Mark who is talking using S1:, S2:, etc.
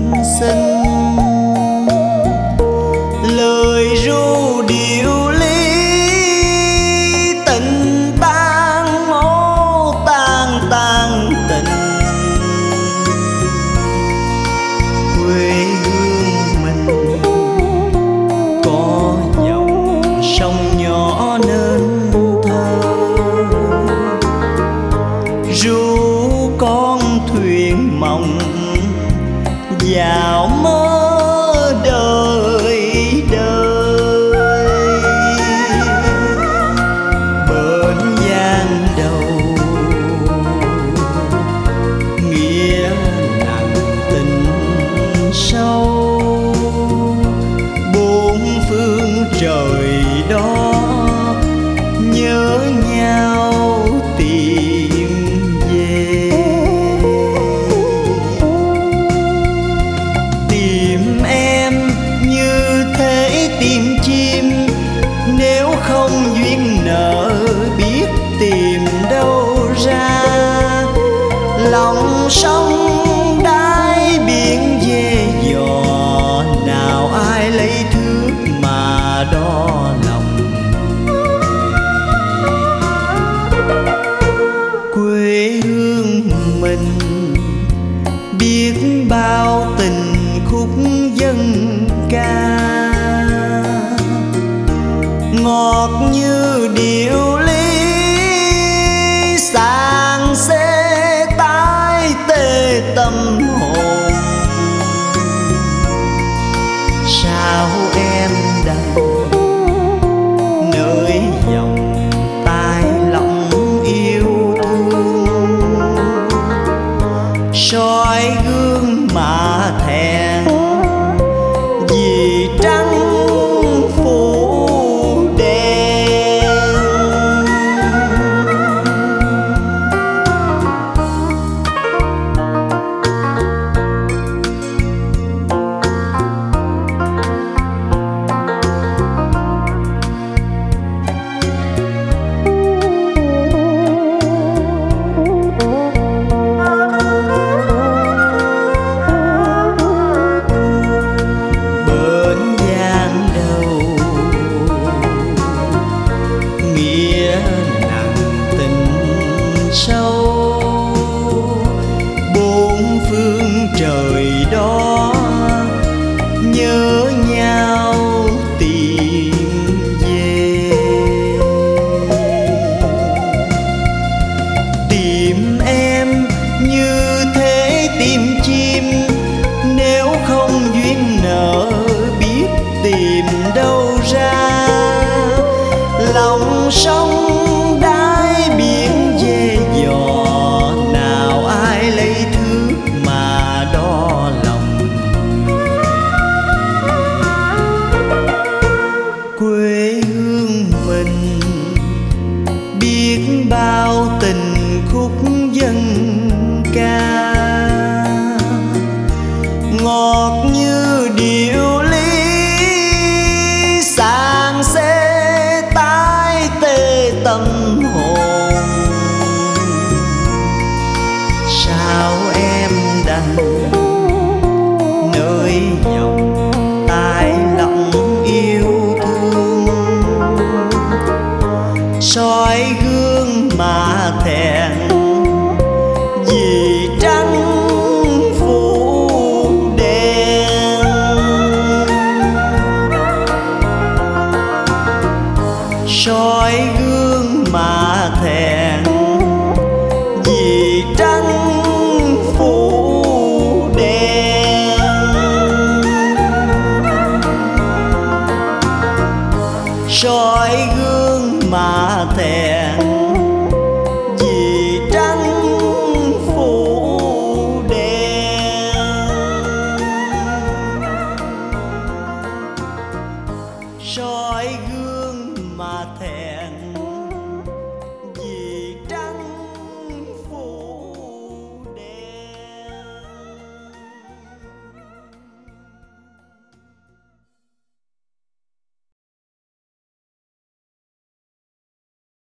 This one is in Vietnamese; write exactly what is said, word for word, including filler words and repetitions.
S1: sinh. Lời ru điệu ly tình tan ô tan tan tình. Quê hương mình có dòng sông nhỏ nên thơ, ru con thuyền mộng vào mơ đời đời. Bên giang đầu nghĩa nặng tình sâu, bốn phương trời đó nhớ nhau tìm về. Tìm em như thế tìm chim, nếu không duyên nợ biết tìm đâu ra. Lòng sông đáy biển dê dò, nào ai lấy thước mà đo lòng. Quê hương mình biết bao tình khúc dân ca, ngọt như điệu ly sàng xê tái tê tâm hồn. Sao em đành nơi dòng tai lòng yêu thương, soi gương mà thẹn vì trắng phủ đen. Sâu bốn phương trời đó nhớ nhau tìm về. Tìm em như thế tìm chim, nếu không duyên nợ biết tìm đâu ra. Lòng sông đáy biển dê dò, nào ai lấy thước mà đo lòng. Quê hương mình biết bao tình khúc dân ca, ngọt như điệu ly sàng xê tái tê tâm hồn. Sao em đành nơi dòng tai lòng yêu thương, soi gương mà thẹn vì trắng phủ đen. Soi gương mà thẹn vì trắng phủ đen. Soi gương mà thẹn vì trắng phủ đen. Soi gương mà thẹn